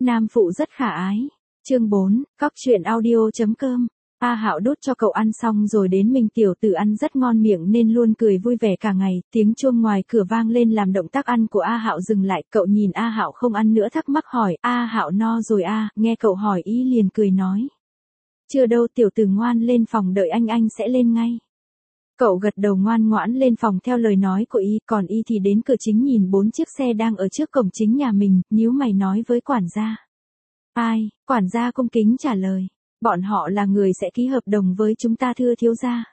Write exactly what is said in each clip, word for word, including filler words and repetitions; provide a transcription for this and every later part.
Nam phụ rất khả ái. Chương bốn, cóc truyện audio chấm com. A Hạo đút cho cậu ăn xong rồi đến mình tiểu tử ăn rất ngon miệng nên luôn cười vui vẻ cả ngày, tiếng chuông ngoài cửa vang lên làm động tác ăn của A Hạo dừng lại, cậu nhìn A Hạo không ăn nữa thắc mắc hỏi, A Hạo no rồi a, nghe cậu hỏi ý liền cười nói. Chưa đâu tiểu tử ngoan lên phòng đợi anh anh sẽ lên ngay. Cậu gật đầu ngoan ngoãn lên phòng theo lời nói của y, còn y thì đến cửa chính nhìn bốn chiếc xe đang ở trước cổng chính nhà mình, nhíu mày nói với quản gia. Ai, quản gia cung kính trả lời. Bọn họ là người sẽ ký hợp đồng với chúng ta thưa thiếu gia.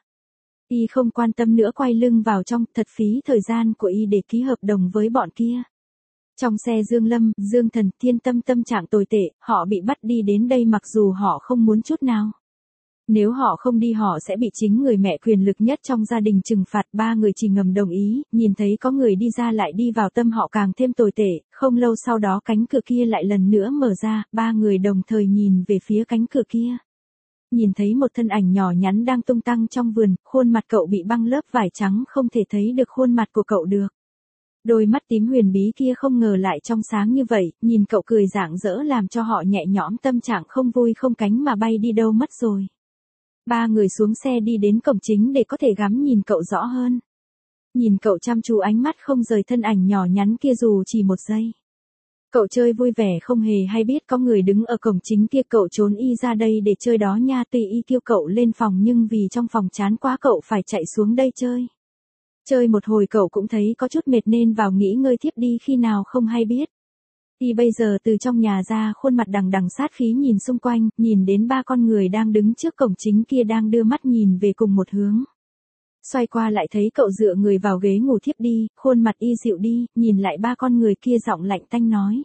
Y không quan tâm nữa quay lưng vào trong, thật phí thời gian của y để ký hợp đồng với bọn kia. Trong xe Dương Lâm, Dương Thần, Thiên Tâm tâm trạng tồi tệ, họ bị bắt đi đến đây mặc dù họ không muốn chút nào. Nếu họ không đi họ sẽ bị chính người mẹ quyền lực nhất trong gia đình trừng phạt. Ba người chỉ ngầm đồng ý, nhìn thấy có người đi ra lại đi vào tâm họ càng thêm tồi tệ. Không lâu sau đó cánh cửa kia lại lần nữa mở ra, ba người đồng thời nhìn về phía cánh cửa kia. Nhìn thấy một thân ảnh nhỏ nhắn đang tung tăng trong vườn, khuôn mặt cậu bị băng lớp vải trắng không thể thấy được khuôn mặt của cậu được. Đôi mắt tím huyền bí kia không ngờ lại trong sáng như vậy, nhìn cậu cười rạng rỡ làm cho họ nhẹ nhõm, tâm trạng không vui không cánh mà bay đi đâu mất rồi. Ba người xuống xe đi đến cổng chính để có thể ngắm nhìn cậu rõ hơn. Nhìn cậu chăm chú ánh mắt không rời thân ảnh nhỏ nhắn kia dù chỉ một giây. Cậu chơi vui vẻ không hề hay biết có người đứng ở cổng chính kia, cậu trốn y ra đây để chơi đó nha, tuy y kêu cậu lên phòng nhưng vì trong phòng chán quá cậu phải chạy xuống đây chơi. Chơi một hồi cậu cũng thấy có chút mệt nên vào nghỉ ngơi thiếp đi khi nào không hay biết. Y bây giờ từ trong nhà ra khuôn mặt đằng đằng sát khí nhìn xung quanh, nhìn đến ba con người đang đứng trước cổng chính kia đang đưa mắt nhìn về cùng một hướng. Xoay qua lại thấy cậu dựa người vào ghế ngủ thiếp đi, khuôn mặt y dịu đi, nhìn lại ba con người kia giọng lạnh tanh nói.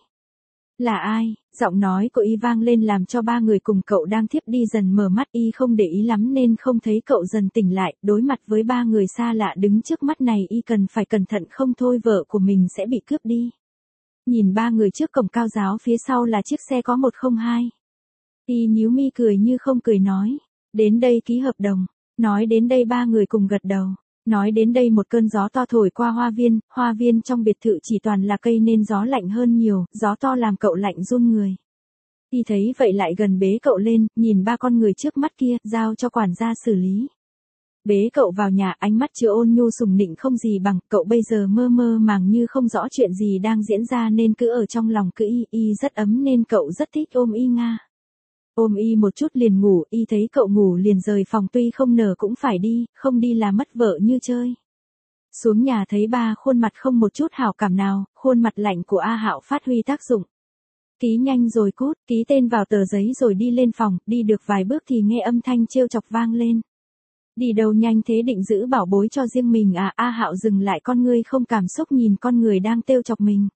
Là ai? Giọng nói của y vang lên làm cho ba người cùng cậu đang thiếp đi dần mở mắt, y không để ý lắm nên không thấy cậu dần tỉnh lại, đối mặt với ba người xa lạ đứng trước mắt này y cần phải cẩn thận không thôi vợ của mình sẽ bị cướp đi. Nhìn ba người trước cổng cao giáo phía sau là chiếc xe có một không hai. Y nhíu mi cười như không cười nói. Đến đây ký hợp đồng. Nói đến đây ba người cùng gật đầu. Nói đến đây một cơn gió to thổi qua hoa viên. Hoa viên trong biệt thự chỉ toàn là cây nên gió lạnh hơn nhiều. Gió to làm cậu lạnh run người. Y thấy vậy lại gần bế cậu lên. Nhìn ba con người trước mắt kia. Giao cho quản gia xử lý. Bế cậu vào nhà, ánh mắt chứa ôn nhu sùng nịnh không gì bằng, cậu bây giờ mơ mơ màng như không rõ chuyện gì đang diễn ra nên cứ ở trong lòng cứ y, y rất ấm nên cậu rất thích ôm y nga. Ôm y một chút liền ngủ, y thấy cậu ngủ liền rời phòng tuy không nở cũng phải đi, không đi là mất vợ như chơi. Xuống nhà thấy ba khuôn mặt không một chút hảo cảm nào, khuôn mặt lạnh của A Hạo phát huy tác dụng. Ký nhanh rồi cút, ký tên vào tờ giấy rồi đi lên phòng, đi được vài bước thì nghe âm thanh trêu chọc vang lên. Đi đâu nhanh thế, định giữ bảo bối cho riêng mình à? A Hạo dừng lại, con ngươi không cảm xúc nhìn con người đang trêu chọc mình.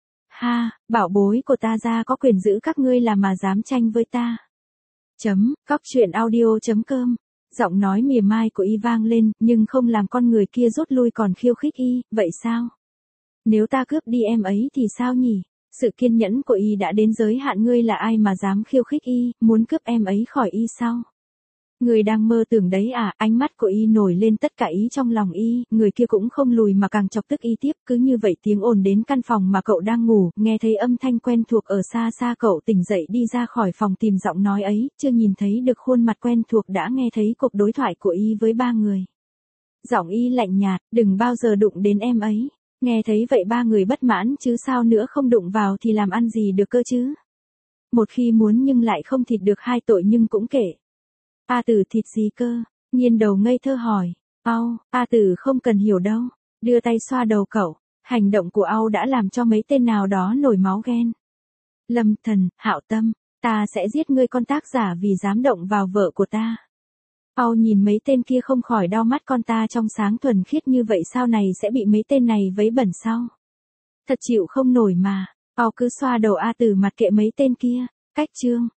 Ha, bảo bối của ta ra có quyền giữ các ngươi là mà dám tranh với ta. Chấm, cóc truyện audio chấm com. Giọng nói mỉa mai của y vang lên, nhưng không làm con người kia rút lui còn khiêu khích y, vậy sao? Nếu ta cướp đi em ấy thì sao nhỉ? Sự kiên nhẫn của y đã đến giới hạn, ngươi là ai mà dám khiêu khích y, muốn cướp em ấy khỏi y sao? Người đang mơ tưởng đấy à? Ánh mắt của y nổi lên tất cả ý trong lòng y, người kia cũng không lùi mà càng chọc tức y tiếp, cứ như vậy tiếng ồn đến căn phòng mà cậu đang ngủ, nghe thấy âm thanh quen thuộc ở xa xa cậu tỉnh dậy đi ra khỏi phòng tìm giọng nói ấy, chưa nhìn thấy được khuôn mặt quen thuộc đã nghe thấy cuộc đối thoại của y với ba người. Giọng y lạnh nhạt, đừng bao giờ đụng đến em ấy. Nghe thấy vậy ba người bất mãn, chứ sao nữa, không đụng vào thì làm ăn gì được cơ chứ? Một khi muốn nhưng lại không thịt được hai tội nhưng cũng kể. A Tử thịt gì cơ? Nhiên đầu ngây thơ hỏi. Au, A Tử không cần hiểu đâu. Đưa tay xoa đầu cậu. Hành động của Au đã làm cho mấy tên nào đó nổi máu ghen. Lâm Thần, Hạo Tâm, ta sẽ giết ngươi con tác giả vì dám động vào vợ của ta. Au nhìn mấy tên kia không khỏi đau mắt, con ta trong sáng thuần khiết như vậy sao này sẽ bị mấy tên này vấy bẩn sao? Thật chịu không nổi mà. Au cứ xoa đầu A Tử, mặt kệ mấy tên kia. Cách chương.